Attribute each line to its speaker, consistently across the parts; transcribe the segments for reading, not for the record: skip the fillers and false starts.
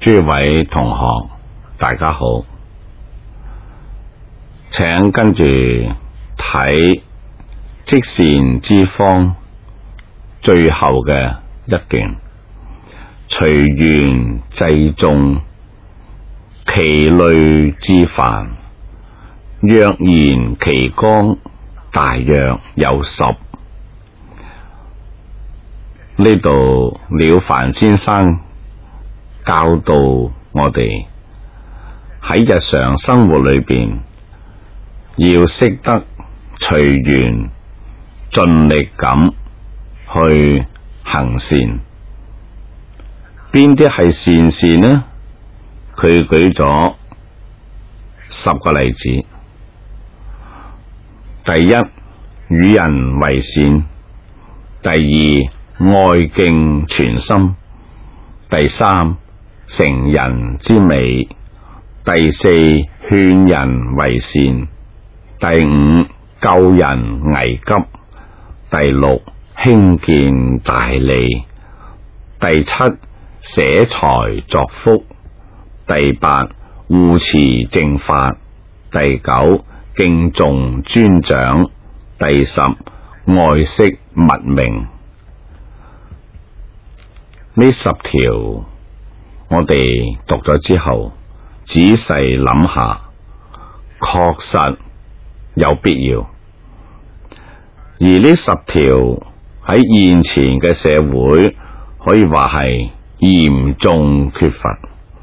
Speaker 1: 諸位同學，大家好，請跟住睇積善之方最後嘅一段，隨緣濟眾，其類至繁，若言其綱，大約有10。呢度了凡先生教導我哋喺日常生活裏邊要識得隨緣盡力咁去行善。邊啲係善事呢？佢舉咗10個例子。第一，與人為善；第二，愛敬全心；第三，成人之美；第四，勸人為善；第五，救人危急；第六，興建大利；第七，捨財作福；第八，護持正法；第九，敬重尊長；第10，愛惜物命。呢10條我哋讀咗之後，仔細諗下，確實有必要。而呢10條喺現前嘅社會，可以話係嚴重缺乏，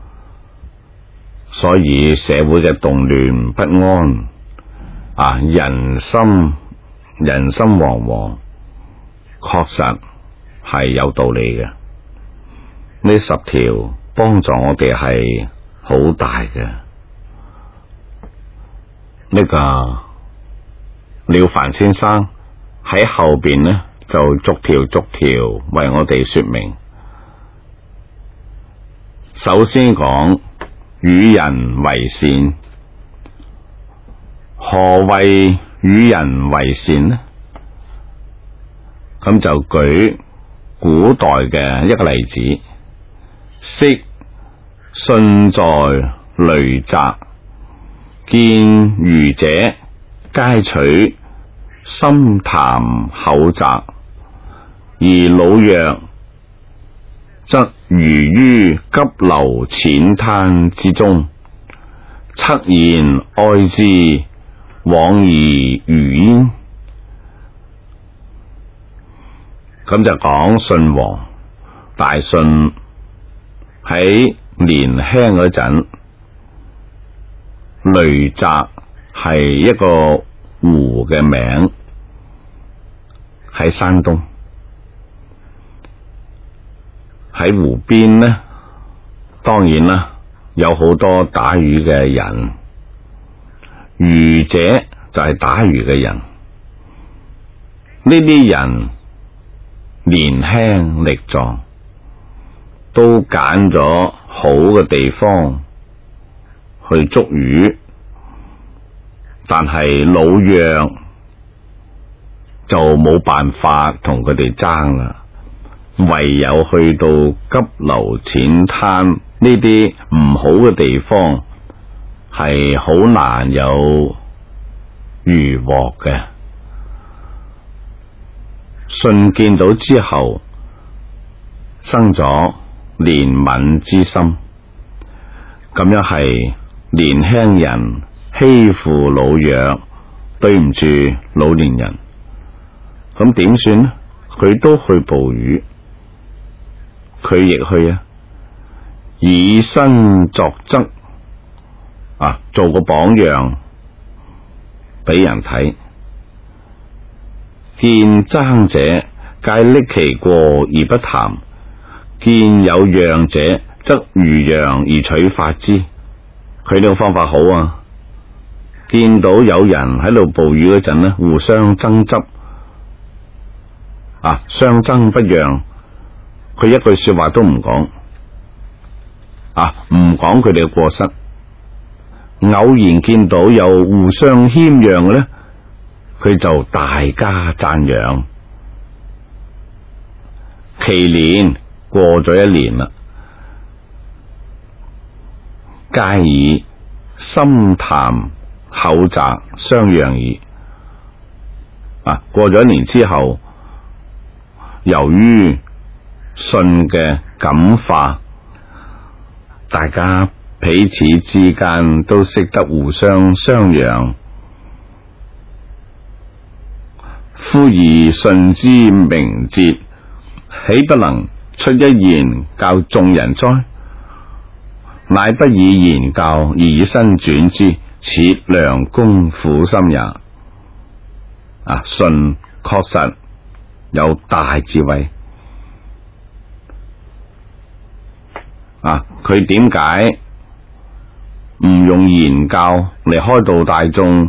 Speaker 1: 所以社會嘅動亂不安，人心惶惶，確實係有道理嘅。呢10條幫助我哋係好大嘅。呢個了凡先生喺後邊呢，就逐條為我哋說明。首先講與人為善。何謂與人為善呢？咁就舉古代嘅一個例子。昔舜在雷澤，見愚者皆取深潭厚澤，而老弱則愚於急流淺灘之中，惻然哀之，往而愚焉。咁就講舜王大舜喺年輕嗰陣，雷澤係一個湖嘅名，喺山東。喺湖邊呢，當然啦，有好多打魚嘅人，愚者就係打魚嘅人。呢啲人年輕力壯，都揀咗好嘅地方去捉魚，但係老弱就冇辦法同佢哋爭啦，唯有去到急流淺灘呢啲唔好嘅地方，係好難有漁獲嘅。舜見到之後，生咗憐憫之心，咁樣係年輕人欺負老弱，對唔住老年人，咁點算呢？佢都去捕魚，佢亦去以身作則，做個榜樣俾人睇。見爭者，皆匿其過而不談；見有讓者，則如讓而取法之。佢呢個方法好啊！見到有人喺度捕魚嗰陣呢，互相爭執，相爭不讓，佢一句說話都唔講，唔講佢哋嘅過失。偶然見到有互相謙讓嘅呢，佢就大加讚揚。其年過咗1年啦， 皆以心談口擇相讓矣。過咗一年之後，由於信嘅感化，大家彼此之間都識得互相相讓。夫以信之明節，豈不能出一言教眾人哉？乃不以言教而以身轉之，此良公苦心也。信確實有大智慧。佢點解唔用言教嚟開導大眾，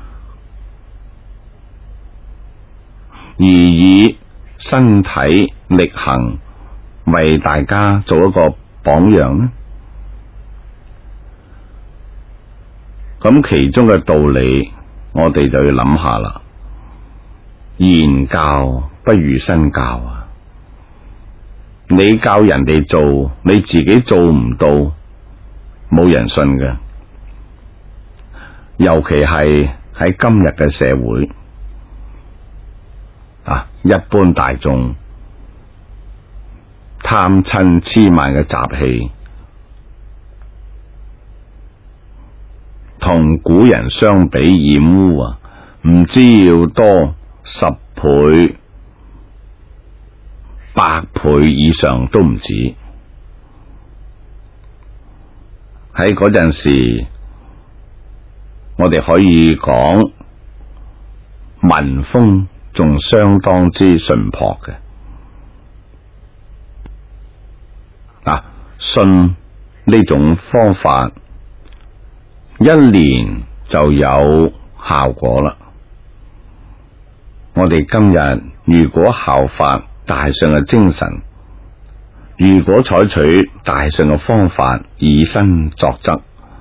Speaker 1: 而以身體力行為大家做一個榜樣呢？咁其中嘅道理，我哋就要諗下啦。言教不如身教啊！你教人哋做，你自己做唔到，冇人信嘅。尤其係喺今日嘅社會，一般大眾貪嗔癡慢嘅習氣，同古人相比染污唔知要多10倍、100倍以上都唔止。喺嗰陣時，我哋可以講民風仲相當之淳樸嘅。信呢種方法1年就有效果啦。我哋今日如果效法大上嘅精神，如果採取大上嘅方法以身作則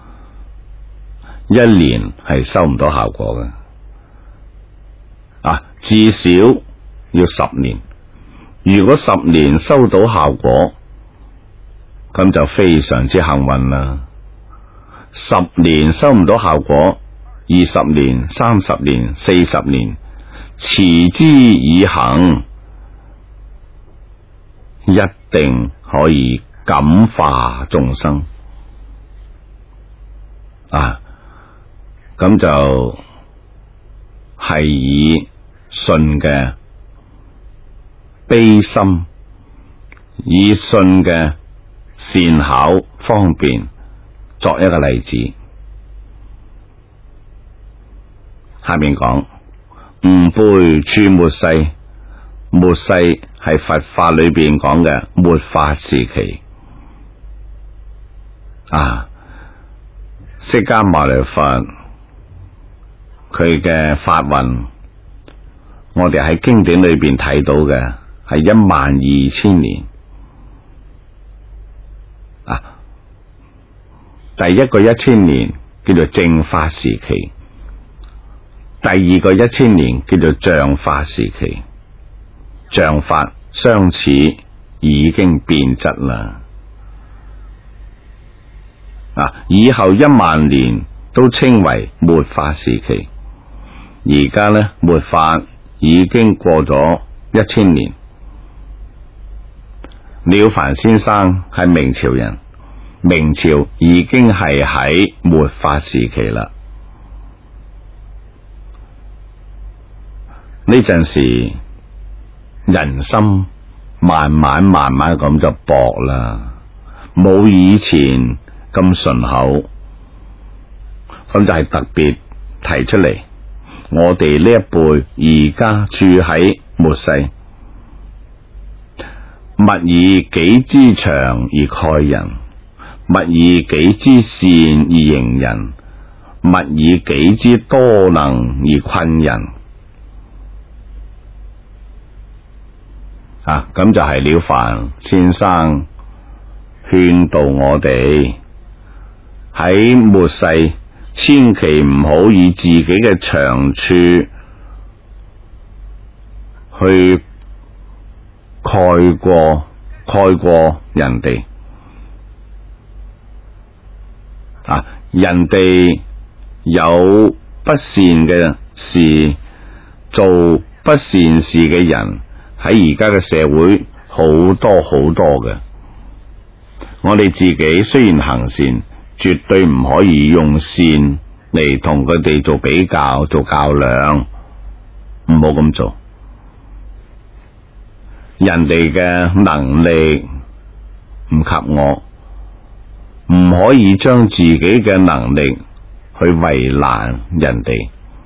Speaker 1: ，1年係收唔到效果嘅。至少要10年。如果10年收到效果，咁就非常之幸運啦。10年收唔到效果，20年、30年、40年，持之以恆，一定可以感化眾生。咁就係以信嘅悲心，以信嘅善巧方便作一個例子。下面講吾輩處末世，末世係佛法裏邊講嘅末法時期。釋迦牟尼佛佢嘅法運，我哋喺經典裏邊睇到嘅係12000年。第一個1000年叫做正法時期，第二個1000年叫做像法時期。像法相似已經變質啦。以後10000年都稱為末法時期。而家呢，末法已經過咗1000年。了凡先生係明朝人，明朝已經係喺末法時期啦。呢陣時人心慢慢咁就薄啦，冇以前咁順口。咁就係特別提出嚟，我哋呢一輩而家處喺末世，勿以己之長而蓋人，勿以己之善而刑人，勿以己之多能而困人。咁就係了凡先生勸導我哋喺末世，千祈唔好以自己嘅長處去蓋過人哋。 人哋有不善嘅事，做不善事嘅人喺而家嘅社會好多好多嘅。我哋自己雖然行善，絕對唔可以用善嚟同佢哋做比較、做較量，唔好咁做。人哋嘅能力唔及我，唔可以將自己嘅能力去為難人哋。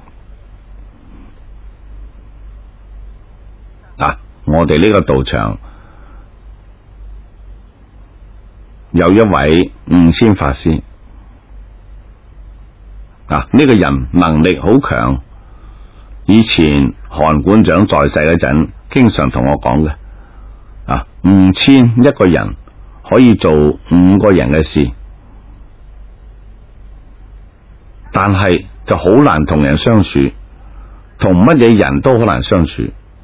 Speaker 1: 我哋呢個道場有一位悟仙法師，呢個人能力好強。以前韓館長在世嗰陣，經常同我講嘅，悟仙一個人可以做5個人嘅事，但係就好難同人相處，同乜嘢人都好難相處。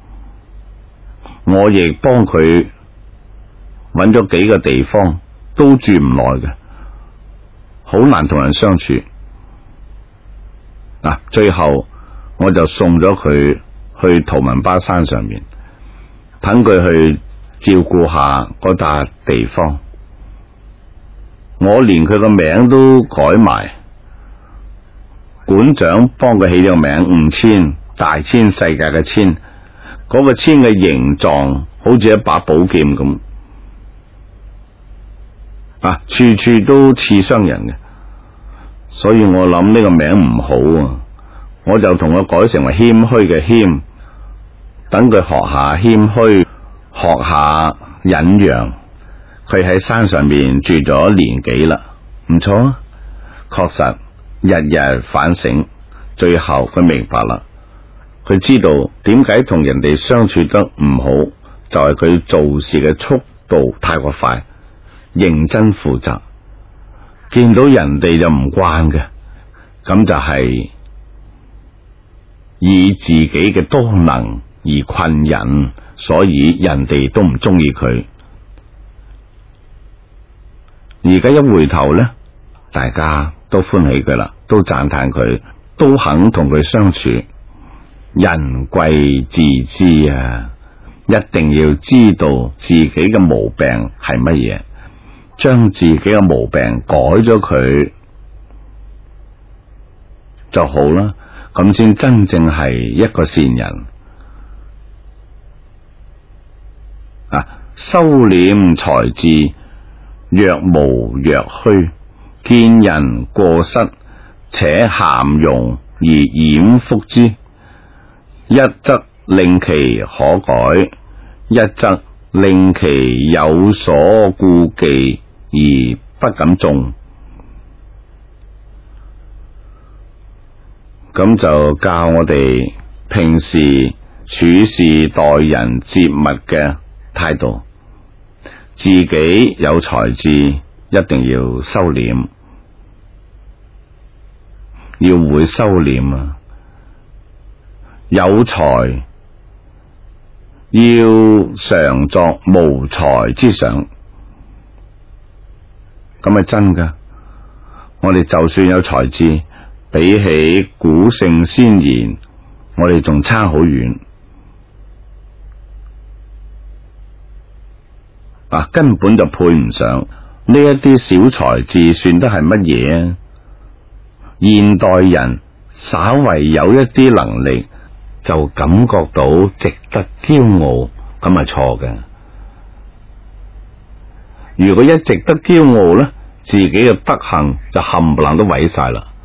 Speaker 1: 我亦幫佢揾咗幾個地方，都住唔耐嘅，好難同人相處。最後我就送咗佢去圖文巴山上面，等佢去照顧下嗰笪地方。我連佢個名都改埋，館長幫佢起咗個名，悟仙，大千世界嘅千，嗰個千嘅形狀好似一把寶劍咁，處處都刺傷人嘅。所以我諗呢個名唔好，我就同佢改成為謙虛嘅謙，等佢學下謙虛，學下忍讓。佢喺山上面住咗1年幾啦，唔錯啊，確實日日反省，最後佢明白啦，佢知道點解同人哋相處得唔好，就係佢做事嘅速度太過快，認真負責，見到人哋就唔慣嘅，咁就係以自己嘅多能而困人，所以人哋都唔中意佢。而家一回頭呢，大家都歡喜佢啦，都讚嘆佢，都肯同佢相處。人貴自知啊，一定要知道自己嘅毛病係乜嘢，將自己嘅毛病改咗佢就好啦，咁先真正係一個善人。收斂才智，若無若虛，見人過失，且涵容而掩覆之，一則令其可改，一則令其有所顧忌而不敢縱。咁就教我哋平時處事待人接物嘅態度，自己有才智一定要收斂，要會收斂啊！有才要常作無才之想，咁係真噶。我哋就算有才智，比起古聖先賢，我哋仲差好遠。根本就配唔上呢一啲小才智，算得係乜嘢啊？現代人稍為有一啲能力，就感覺到值得驕傲，咁係錯嘅。如果一值得驕傲呢，自己嘅德行就冚唪唥都毀晒啦。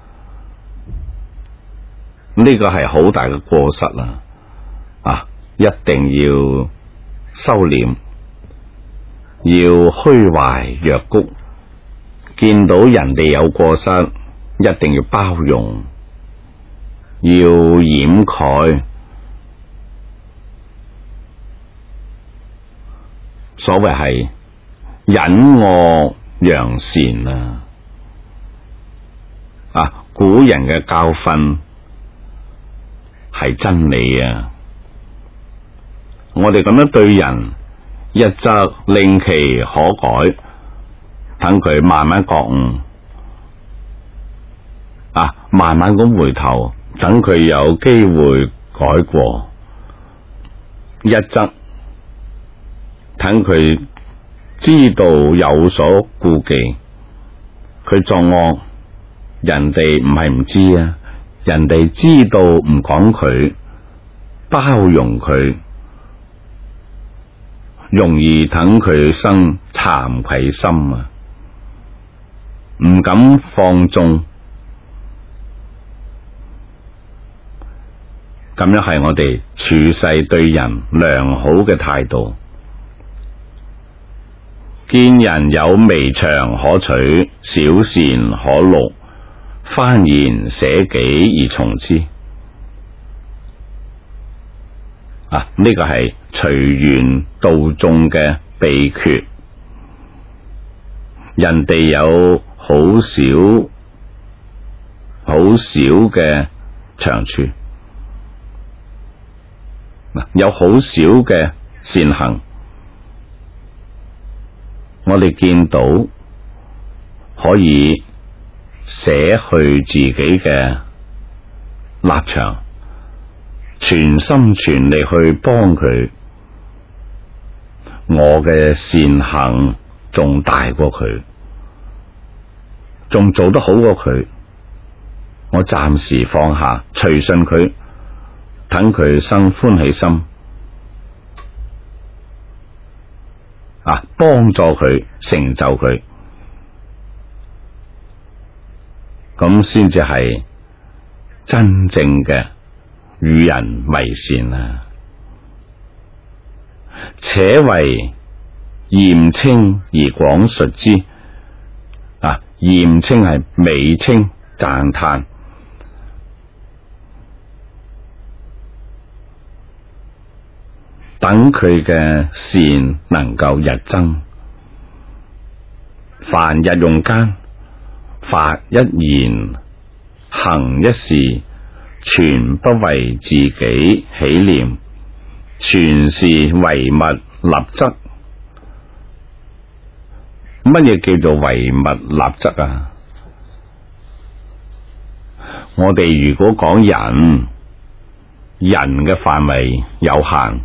Speaker 1: 呢個係好大嘅過失啦！一定要收斂，要虛懷若谷，見到人哋有過失，一定要包容，要掩蓋。所謂係隱惡揚善啊！古人嘅教訓係真理啊！我哋咁樣對人，一則令其可改，等佢慢慢覺悟； 慢慢咁回頭，等佢有機會改過，一則等佢知道有所顧忌，佢作惡，人哋唔係唔知啊，人哋知道唔講佢，包容佢，容易等佢生慚愧心啊，唔敢放縱。咁樣係我哋處世對人良好嘅態度。見人有微長可取，小善可錄，幡然捨己而從之。呢個係隨緣度眾嘅秘訣。人哋有好少嘅長處，有好少嘅善行，我哋見到可以捨去自己嘅立場，全心全力去幫佢，我嘅善行仲大過佢，仲做得好過佢，我暫時放下，隨順佢，等佢生歡喜心，幫助佢，成就佢，咁先至係真正嘅與人為善啊！且為嚴稱而廣述之，嚴稱係美稱讚嘆，等佢嘅善能夠日增。凡日用間，發一言，行一事，全不為自己喜念，全是唯物立則。乜嘢叫做唯物立則啊？我哋如果講人嘅範圍有限，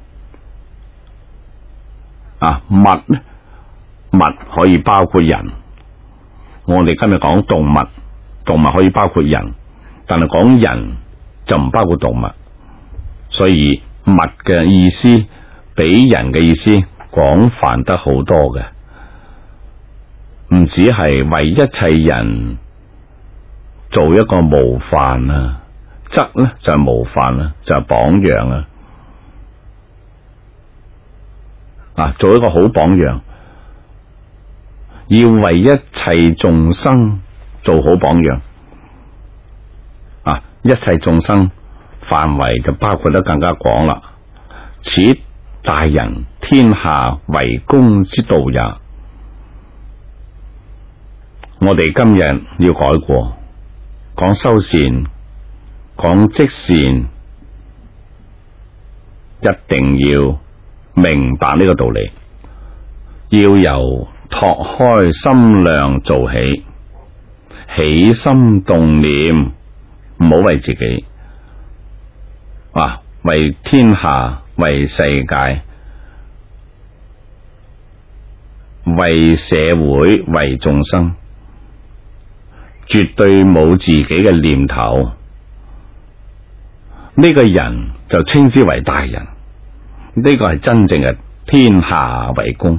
Speaker 1: 物可以包括人。我哋今日講動物，動物可以包括人，但係講人就唔包括動物。所以物嘅意思比人嘅意思廣泛得好多嘅，唔只係為一切人做一個模範啊，則咧就係模範啦，就係榜樣啊，做一個好榜樣，要為一切眾生做好榜樣一切眾生範圍就包括得更加廣啦。此大人天下為公之道也。我哋今日要改過，講修善，講積善，一定要明白呢個道理，要由拓開心量做起，起心動念，唔好為自己，為天下，為世界，為社會，為眾生，絕對冇自己嘅念頭。呢個人就稱之為大人，呢個係真正嘅天下為公。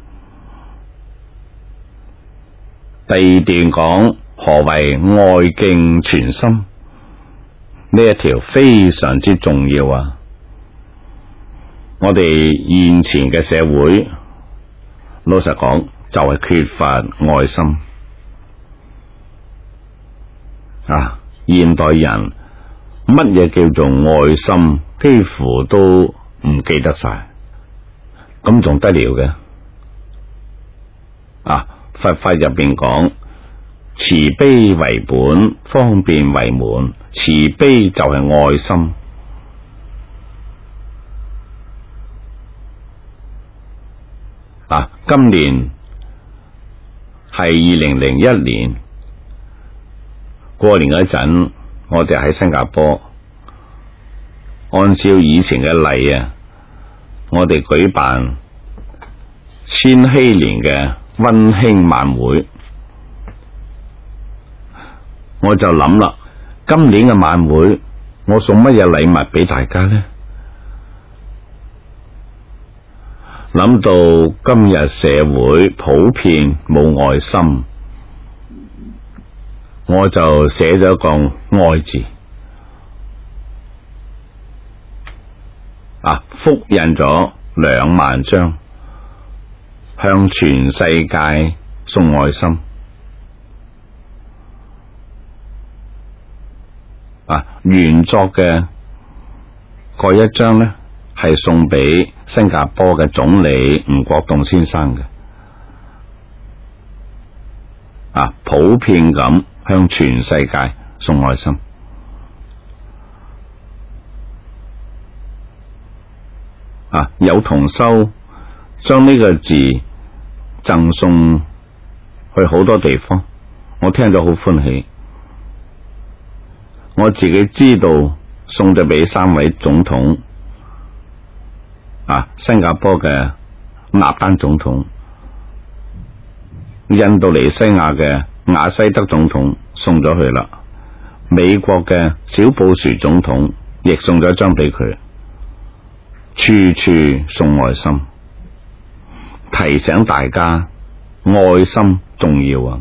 Speaker 1: 第二段講何為愛敬全心，呢一條非常之重要啊！我哋現前嘅社會，老實講就係缺乏愛心現代人乜嘢叫做愛心，幾乎都唔記得晒，咁仲得了嘅？佛法入邊講慈悲為本，方便為門，慈悲就係愛心。今年係2001年， 過年嗰陣，我哋喺新加坡，按照以前嘅例啊，我哋舉辦千禧年嘅溫馨晚會。我就諗啦，今年嘅晚會我送乜嘢禮物俾大家呢？諗到今日社會普遍冇愛心，我就寫咗一個愛字，複印咗2萬張，向全世界送愛心。原作嘅嗰一張呢，係送俾新加坡嘅總理吳國棟先生嘅。普遍咁向全世界送愛心。有同修將呢個字贈送去好多地方，我聽咗好歡喜。我自己知道送咗俾3位總統，新加坡嘅納丹總統，印度尼西亞嘅雅西德總統送咗去啦，美國嘅小布殊總統亦送咗一張俾佢，處處送愛心，提醒大家愛心重要啊！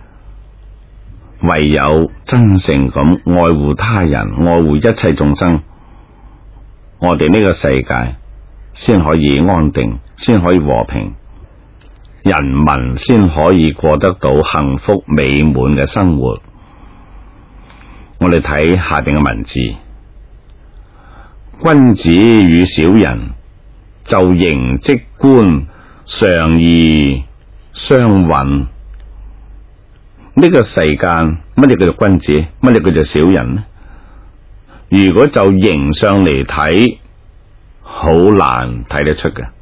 Speaker 1: 唯有真誠咁愛護他人，愛護一切眾生，我哋呢個世界先可以安定，先可以和平，人民先可以過得到幸福美滿嘅生活。我哋睇下邊嘅文字，君子與小人，就形跡觀，常宜相允。呢個世間乜嘢叫做君子，乜嘢叫做小人呢？如果就形上嚟睇，好難睇得出嘅。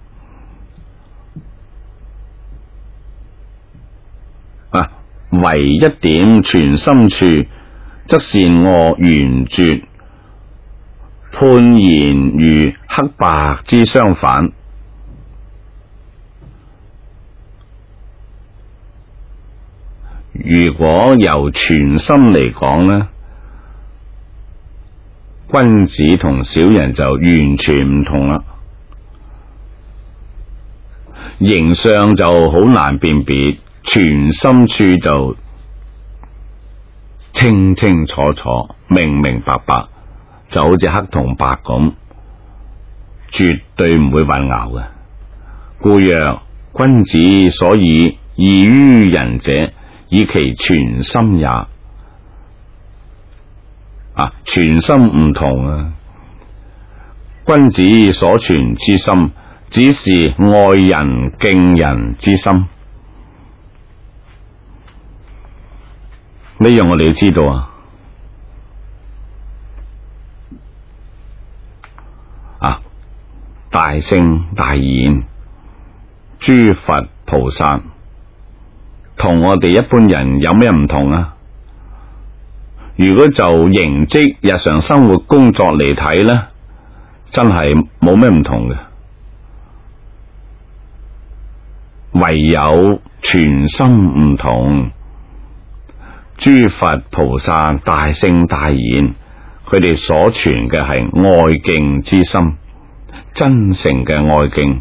Speaker 1: 唯一點存心處，則善惡圓絕，判然如黑白之相反。如果由全心嚟講呢，君子同小人就完全唔同啦。形相就好難辨別，全心處就清清楚楚、明明白白，就好似黑同白咁，絕對唔會混淆嘅。故曰：君子所以異於人者，以其全心也。全心唔同啊！君子所存之心，只是愛人敬人之心。呢樣我哋要知道大聖大賢，諸佛菩薩同我哋一般人有咩唔同啊？如果就形跡日常生活工作嚟睇呢，真係冇咩唔同嘅。唯有全心唔同。諸佛菩薩大聖大賢，佢哋所存嘅係愛敬之心，真誠嘅愛敬，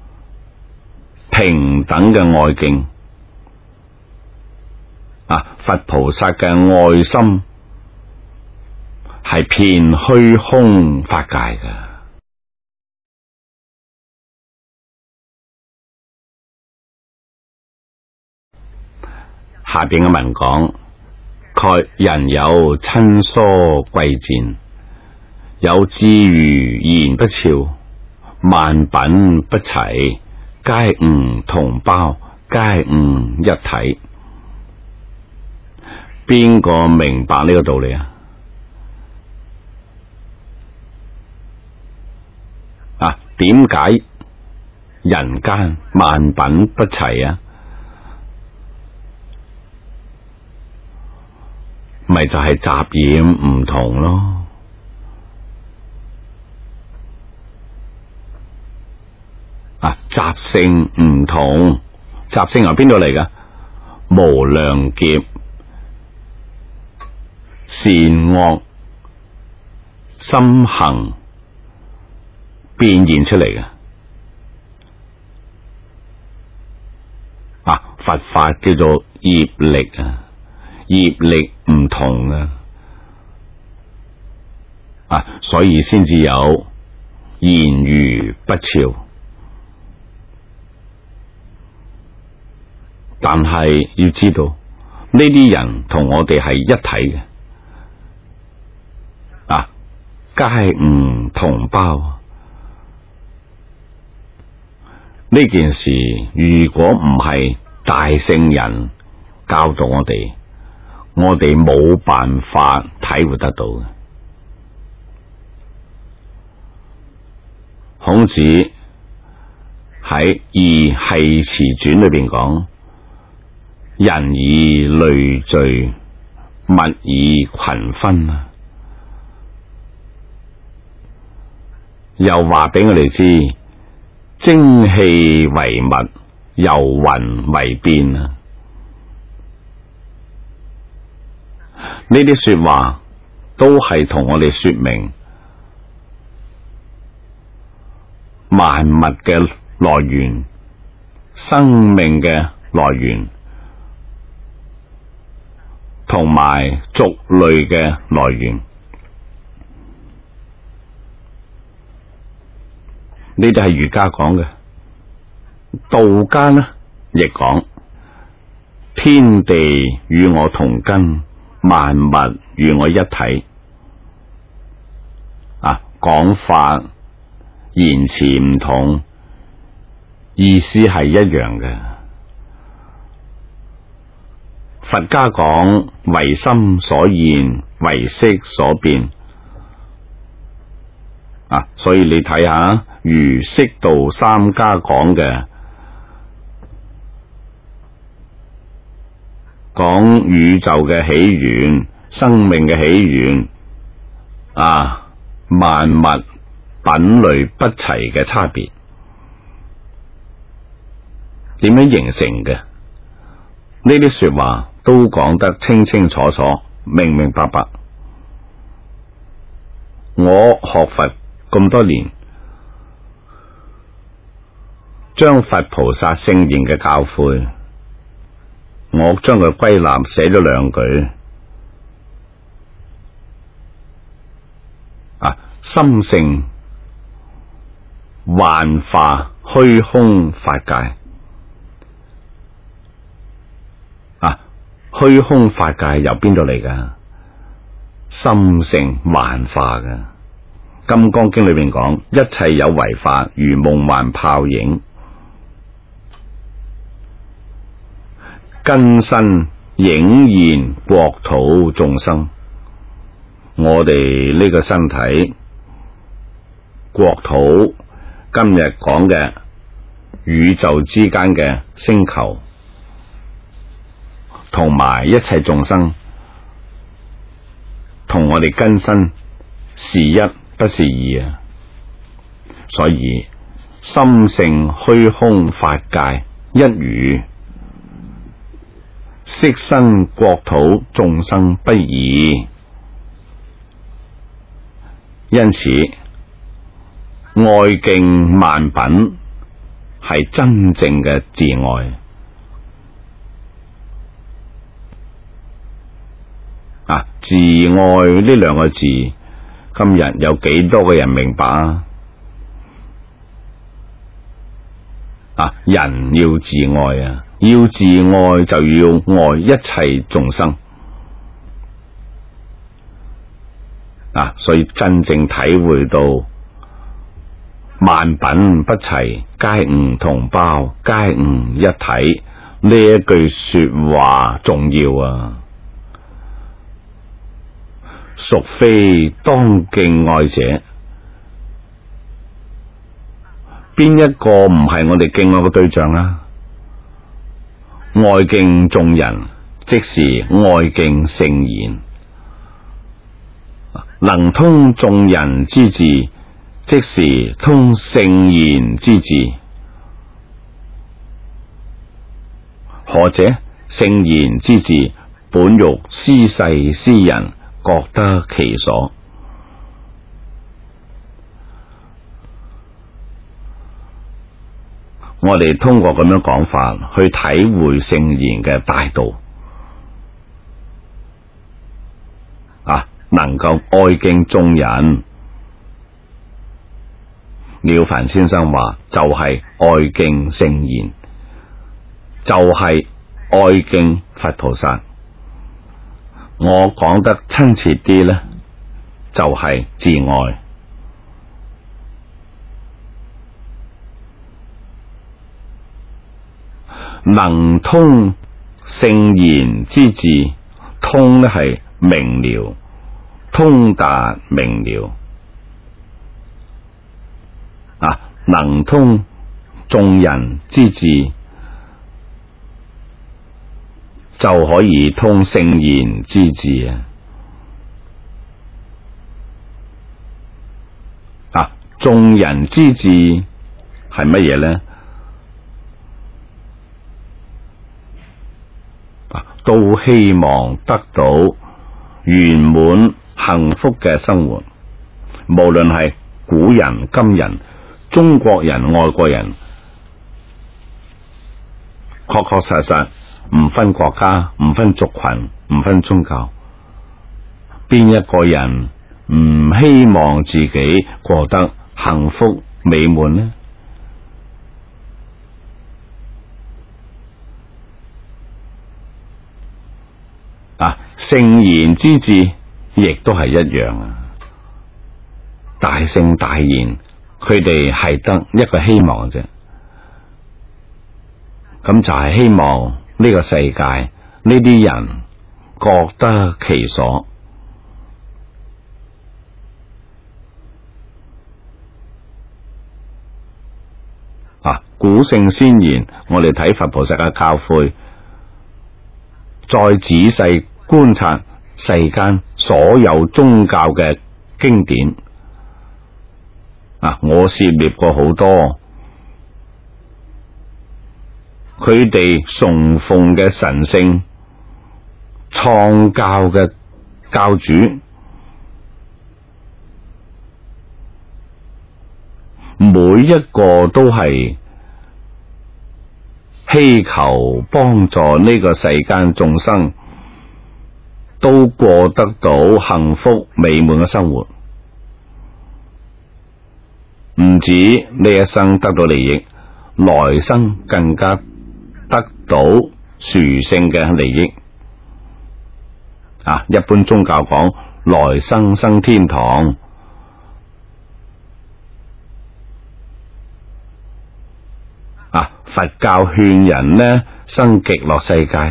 Speaker 1: 平等嘅愛敬。佛菩薩嘅愛心係遍虛空法界嘅。下邊嘅文講，蓋人有親疏貴賤，有志如言不肖，萬品不齊，皆吾同胞，皆吾一體。邊個明白呢個道理啊？點解人間萬品不齊啊？ 咪就係雜染唔同咯。習性唔同，習性由邊度嚟㗎？無量劫善惡心行變現出嚟嘅。佛法叫做業力啊，業力唔同所以先至有言語不肖。但係要知道呢啲人同我哋係一體嘅，皆吾同胞。呢件事如果唔係大聖人教導我哋冇辦法體會得到嘅。孔子喺《義繫辭傳》裏邊講：人以類聚，物以群分。又話俾我哋知，精氣為物，游雲為變。呢啲說話都係同我哋說明萬物嘅來源，生命嘅來源，同埋族類嘅來源。呢啲係儒家講嘅，道家呢亦講天地與我同根，萬物與我一體。講法言辭唔同，意思係一樣嘅。佛家講唯心所現，唯識所變。所以你睇下儒釋道三家講嘅，講宇宙嘅起源，生命嘅起源，萬物品類不齊嘅差別，點樣形成嘅？呢啲說話都講得清清楚楚，明明白白。我學佛咁多年，將佛菩薩聖言嘅教誨，我將佢歸納寫咗兩句。心性幻化虛空法界。虛空法界由邊度嚟㗎？心性幻化㗎。金剛經裏面講，一切有為法，如夢幻泡影。根身影現國土眾生。我哋呢個身體國土，今日講嘅宇宙之間嘅星球，同埋一切眾生，同我哋根身是一不是二。所以心性虛空法界一如，色身國土眾生不異。因此愛敬萬品係真正嘅自愛。自愛呢兩個字，今日有幾多個人明白人要自愛要自愛就要愛一切眾生。所以真正體會到萬品不齊，皆吾同胞，皆吾一體，呢一句說話重要孰非當敬愛者？邊一個唔係我哋敬愛嘅對象啊？愛敬眾人，即是愛敬聖言， 能通眾人之志，即是通聖賢之志。何者？聖賢之志，本欲施世施人，各得其所。我哋通過咁樣講法去體會聖賢嘅大道能夠愛敬眾人。了凡先生話就係愛敬聖賢，就係愛敬佛菩薩。我講得親切啲呢，就係自愛。能通聖賢之志，通呢係明了，通達明了能通眾人之志，就可以通聖賢之志眾人之志係乜嘢呢？都希望得到圓滿幸福嘅生活，無論係古人、今人、中國人、外國人，確確實實唔分國家、唔分族群、唔分宗教，邊一個人唔希望自己過得幸福美滿呢？聖賢之志亦都係一樣大聖大賢，佢哋係得一個希望啫，咁就係希望呢個世界呢啲人各得其所。古聖先賢，我哋睇佛菩薩嘅教誨，再仔細觀察世間所有宗教嘅經典我涉獵過好多，佢哋崇奉嘅神聖創教嘅教主，每一個都係希求幫助呢個世間眾生都過得到幸福美滿嘅生活，唔止呢一生得到利益，來生更加得到殊勝嘅利益。一般宗教講來生生天堂，佛教勸人呢生極樂世界，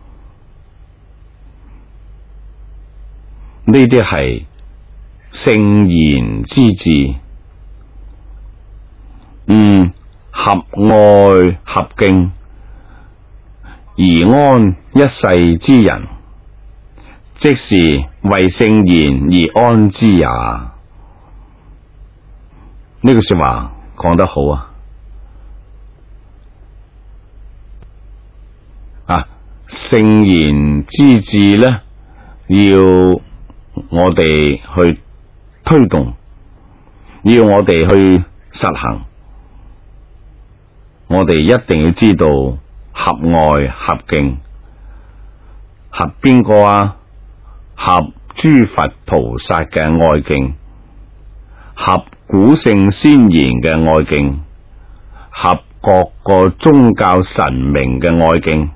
Speaker 1: 呢啲係聖賢之志，合愛合敬而安一世之人，即是為聖賢而安之也。呢句說話講得好聖賢之志呢，要我哋去推動，要我哋去實行。我哋一定要知道合愛合敬，合邊個合諸佛菩薩嘅愛敬，合古聖先賢嘅愛敬，合各個宗教神明嘅愛敬，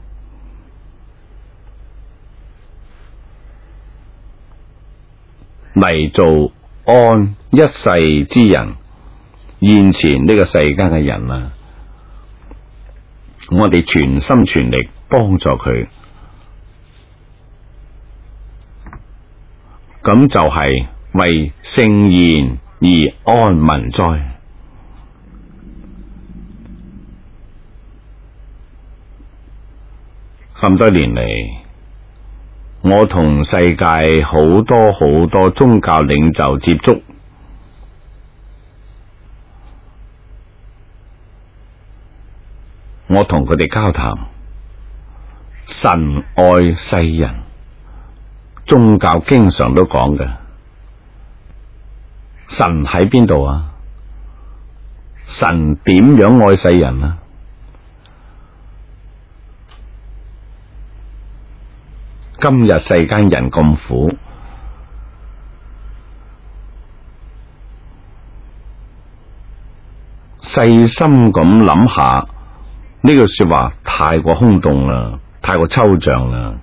Speaker 1: 嚟做安一世之人。現前呢個世間嘅人我哋全心全力幫助佢，咁就係為聖賢而安民哉。咁多年嚟， 我同世界好多宗教領袖接觸，我同佢哋交談，神愛世人，宗教經常都講嘅，神喺邊度啊？神點樣愛世人啊？今日世間人咁苦，細心咁諗下，呢句說話太過空洞啦，太過抽象啦。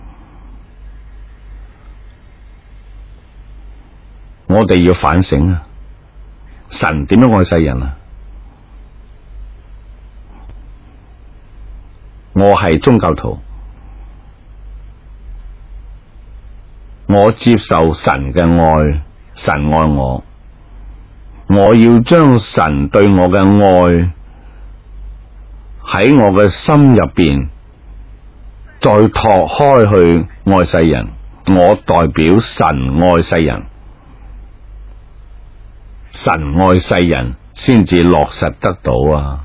Speaker 1: 我哋要反省啊！神點樣愛世人啊？我係宗教徒，我接受神嘅愛，神愛我，我要將神對我嘅愛喺我嘅心入邊再拓開去愛世人。我代表神愛世人，神愛世人先至落實得到啊！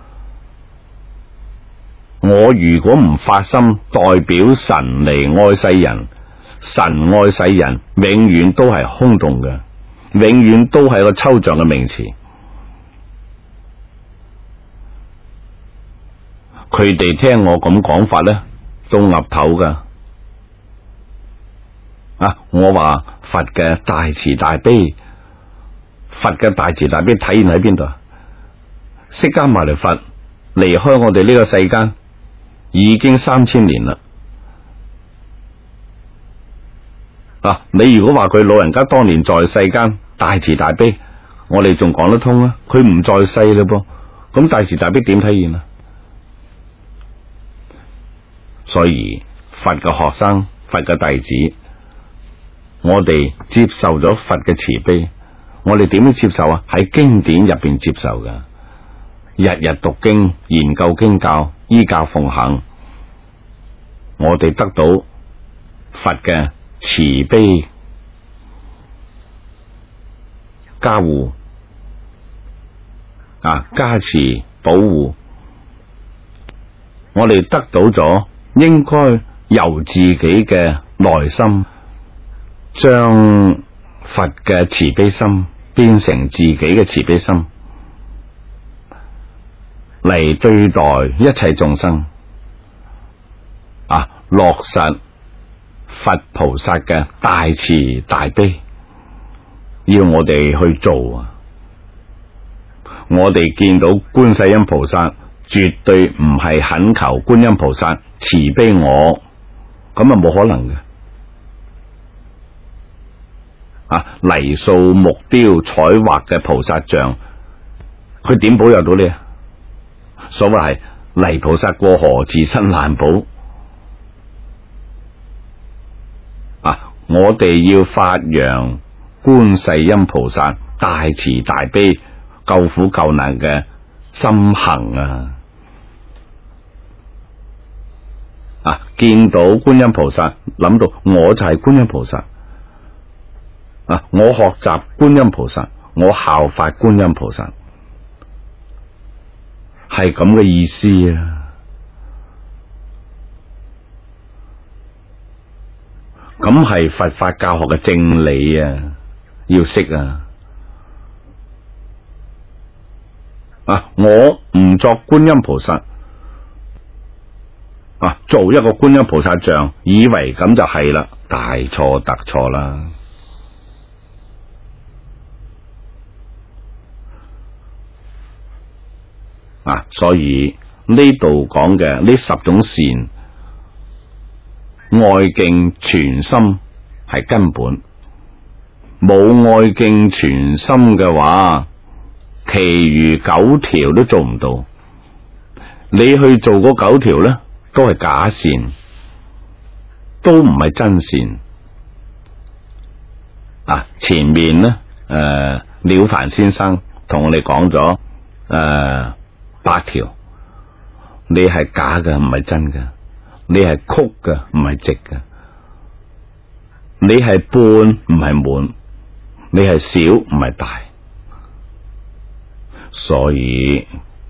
Speaker 1: 我如果唔發心代表神嚟愛世人，神愛世人永遠都係空洞嘅，永遠都係個抽象嘅名詞。佢哋聽我咁講法咧，都岌頭噶。我話佛嘅大慈大悲，佛嘅大慈大悲體現喺邊度？釋迦牟尼佛離開我哋呢個世間已經3000年啦。你如果話佢老人家當年在世間大慈大悲，我哋仲講得通啊。佢唔在世嘞噃，咁大慈大悲點體現啊？所以佛嘅學生，佛嘅弟子，我哋接受咗佛嘅慈悲，我哋點樣接受啊？喺經典入邊接受噶，日日讀經，研究經教，依教奉行，我哋得到佛嘅慈悲加護加持保護，我哋得到咗，應該由自己嘅內心將佛嘅慈悲心變成自己嘅慈悲心嚟對待一切眾生，落實佛菩薩嘅大慈大悲，要我哋去做啊！我哋見到觀世音菩薩，絕對唔係懇求觀音菩薩慈悲我，咁冇可能嘅。泥塑木雕彩畫嘅菩薩像，佢點保佑到你啊？所謂係泥菩薩過河，自身難保。我哋要發揚觀世音菩薩大慈大悲、救苦救難嘅心行啊！見到觀音菩薩，諗到我就係觀音菩薩。我學習觀音菩薩，我效法觀音菩薩，係咁嘅意思啊！咁係佛法教學嘅正理啊，要識啊！我唔作觀音菩薩，做一個觀音菩薩像，以為咁就係啦，大錯特錯啦！所以呢度講嘅呢10種善，愛敬全心係根本，冇愛敬全心嘅話，其餘9條都做唔到。你去做嗰9條呢，都係假善，都唔係真善。前面呢，了凡先生同我哋講咗8條，你係假嘅，唔係真嘅。你係曲嘅，唔係直嘅。 你係半唔係滿，你係小唔係大，所以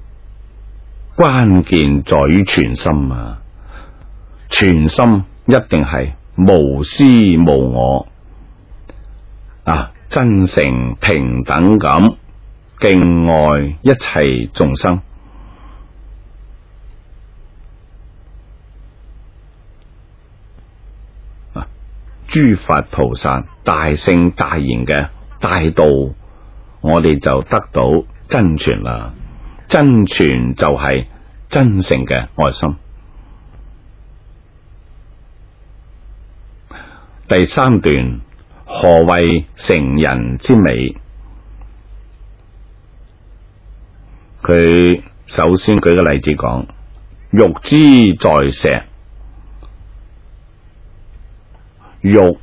Speaker 1: 關鍵在於全心啊！全心一定係無私無我啊，真誠平等咁敬愛一切眾生。諸佛菩薩大聖大賢嘅大道，我哋就得到真傳啦。真傳就係真誠嘅愛心。第三段，何謂成人之美？佢首先舉個例子講，欲之在石，玉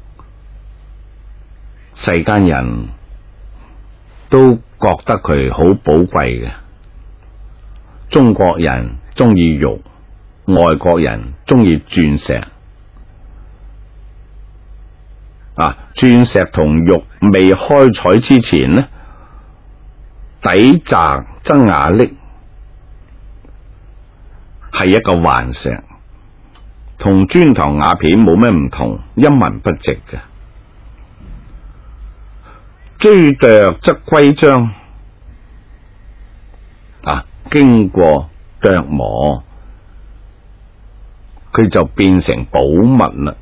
Speaker 1: 世間人都覺得佢好寶貴嘅。中國人中意玉，外國人中意鑽石。鑽石同玉未開採之前呢，底澤增雅礫係一個頑石，同磚頭瓦片冇咩唔同，一文不值嘅。追琢則歸章，經過琢磨，佢就變成寶物啦。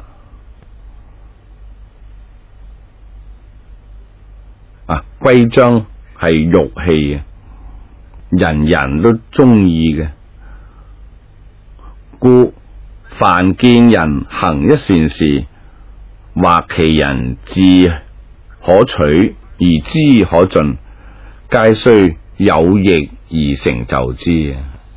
Speaker 1: 徽章係玉器啊，人人都中意嘅，故凡見人行一善事，或其人志可取而知可進，皆須有益而成就之。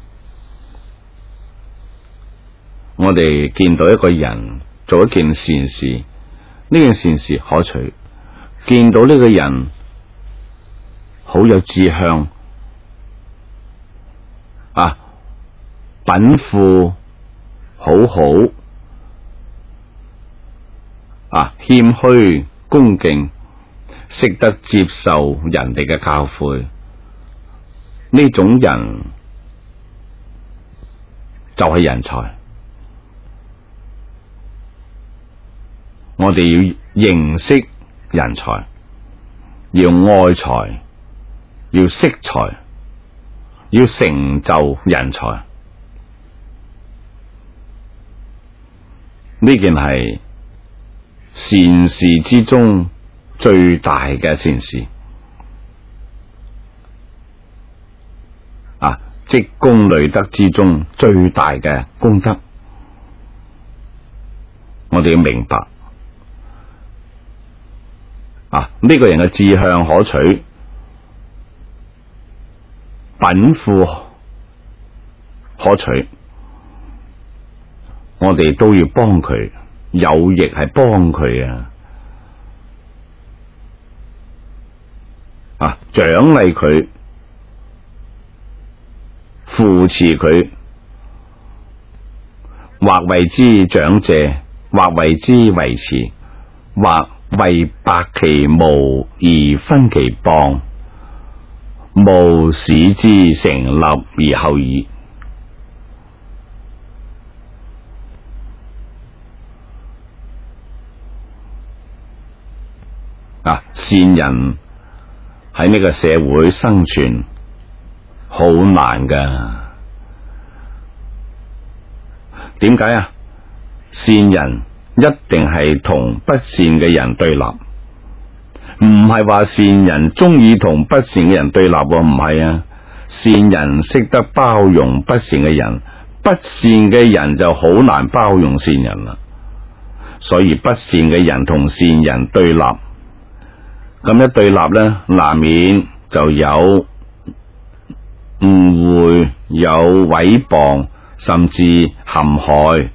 Speaker 1: 我哋見到一個人做一件善事，呢件善事可取，見到呢個人好有志向稟賦好好謙虛恭敬，識得接受人哋嘅教誨，呢種人就係人才。我哋要認識人才，要愛才，要識才，要成就人才。呢件係善事之中最大嘅善事，積功累德之中最大嘅功德。我哋要明白，呢個人嘅志向可取，稟賦可取，我哋都要幫佢，有益係幫佢獎勵佢，扶持佢，或為之獎謝，或為之維持，或為百其無而分其謗，務使之成立而後已。善人喺呢個社會生存好難噶。點解啊？善人一定係同不善嘅人對立，唔係話善人中意同不善嘅人對立，唔係啊。善人識得包容不善嘅人，不善嘅人就好難包容善人啦。所以不善嘅人同善人對立，咁一對立呢，難免就有誤會，有毀謗，甚至陷害，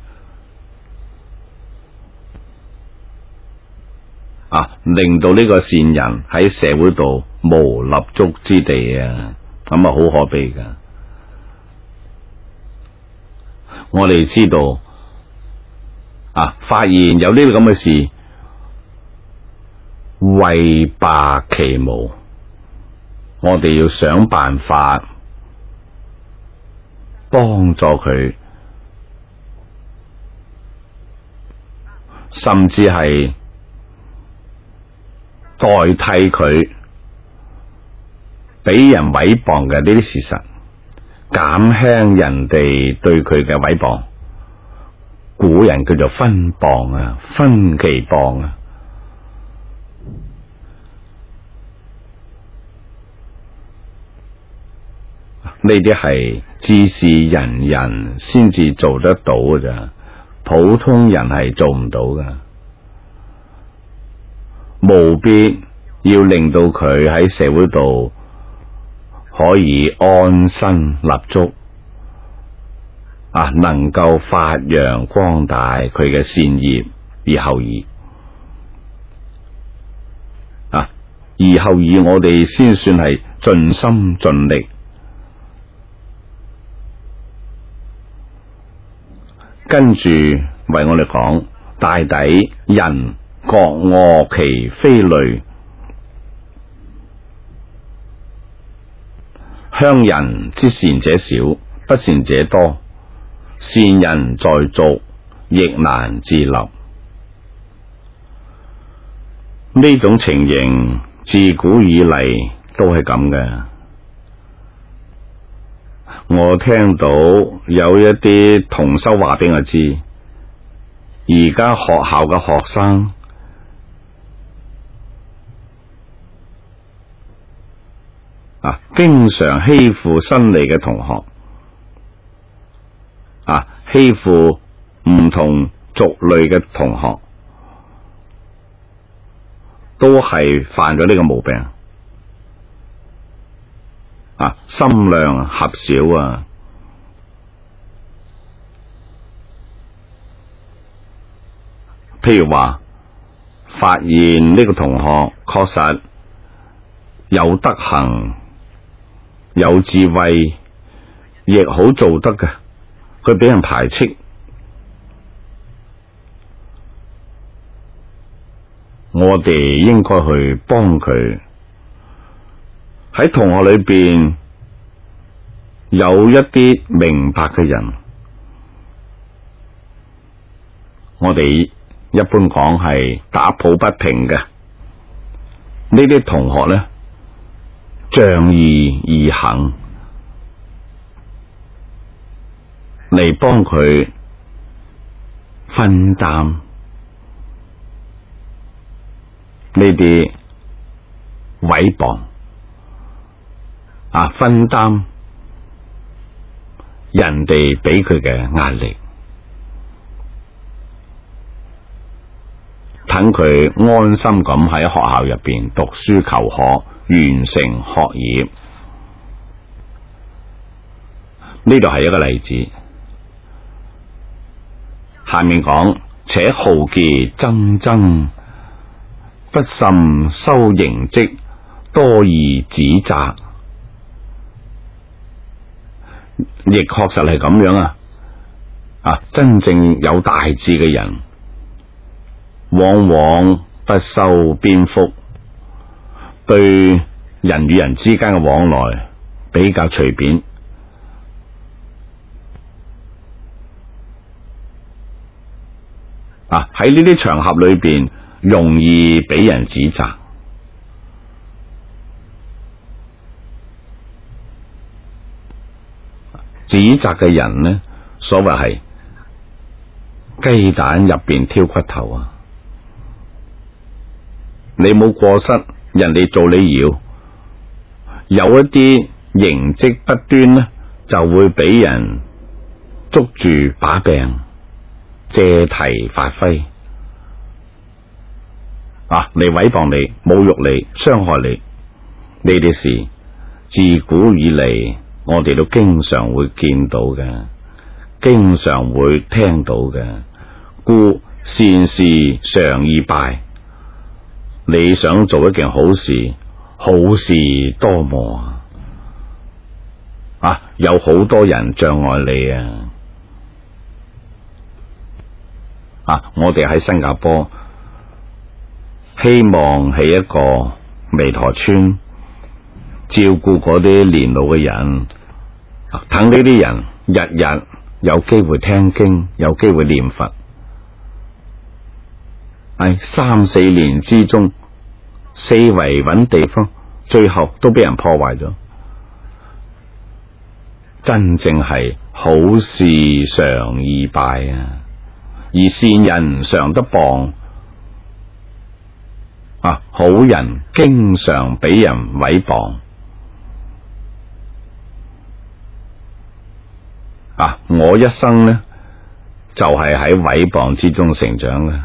Speaker 1: 令到呢個善人喺社會度無立足之地啊！咁好可悲噶。我哋知道發現有呢啲咁嘅事， 為罷其無，我哋要想辦法幫助佢，甚至係代替佢俾人毀謗嘅呢啲事實，減輕人哋對佢嘅毀謗。古人叫做分謗啊，分其謗啊。呢啲係自是人人先至做得到嘅咋，普通人係做唔到噶。務必要令到佢喺社會度可以安身立足，能夠發揚光大佢嘅善業而後已。而後已我哋先算係盡心盡力。跟住為我哋講，大抵人各餓其非類，鄉人之善者少，不善者多，善人在俗，亦難自立。呢種情形自古以嚟都係咁嘅。我聽到有一啲同修話俾我知，而家學校嘅學生經常欺負新嚟嘅同學，欺負唔同族類嘅同學，都係犯咗呢個毛病。心量狹小啊！譬如話，發現呢個同學確實有德行、有智慧，亦好做得嘅，佢俾人排斥，我哋應該去幫佢。喺同學裏邊有一啲明白嘅人，我哋一般講係打抱不平嘅，呢啲同學呢，仗義而行，嚟幫佢分擔呢啲毀謗。分擔人哋俾佢嘅壓力，等佢安心咁喺學校入邊讀書求學，完成學業。呢度係一個例子。下面講，且好桀錚錚，不甚修營積，多易指責。亦確實係咁樣真正有大志嘅人，往往不修邊幅，對人與人之間嘅往來比較隨便。喺呢啲場合裏邊，容易俾人指責。指責嘅人呢，所謂係雞蛋入邊挑骨頭啊！你冇過失，人哋做你妖，有一啲形跡不端呢，就會俾人捉住把柄，借題發揮，嚟毀謗你、侮辱你、傷害你。呢啲事自古以嚟，我哋都經常會見到嘅，經常會聽到嘅。故善事常易敗。你想做一件好事，好事多磨有好多人障礙你我哋喺新加坡希望喺一個彌陀村照顧嗰啲年老嘅人，等呢啲人日日有機會聽經，有機會念佛。3-4年之中，四圍揾地方，最後都俾人破壞咗。真正係好事常易敗啊，而善人常得謗。好人經常俾人毀謗。我一生呢，就係喺毀謗之中成長嘅。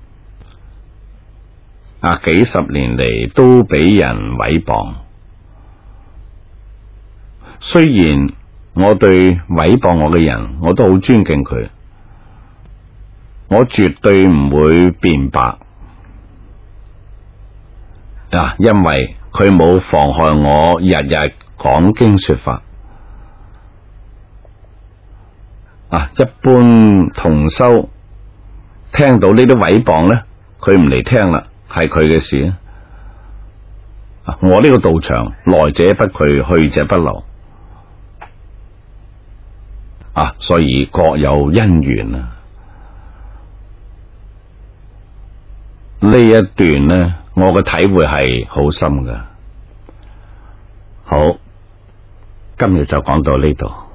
Speaker 1: 幾十年嚟都俾人毀謗。雖然我對毀謗我嘅人，我都好尊敬佢，我絕對唔會辯白。因為佢冇妨害我日日講經說法。一般同修聽到呢啲毀謗呢，佢唔嚟聽啦，係佢嘅事。我呢個道場來者不拒，去者不留。所以各有因緣啊。呢一段呢，我嘅體會係好深㗎。好，今日就講到呢度。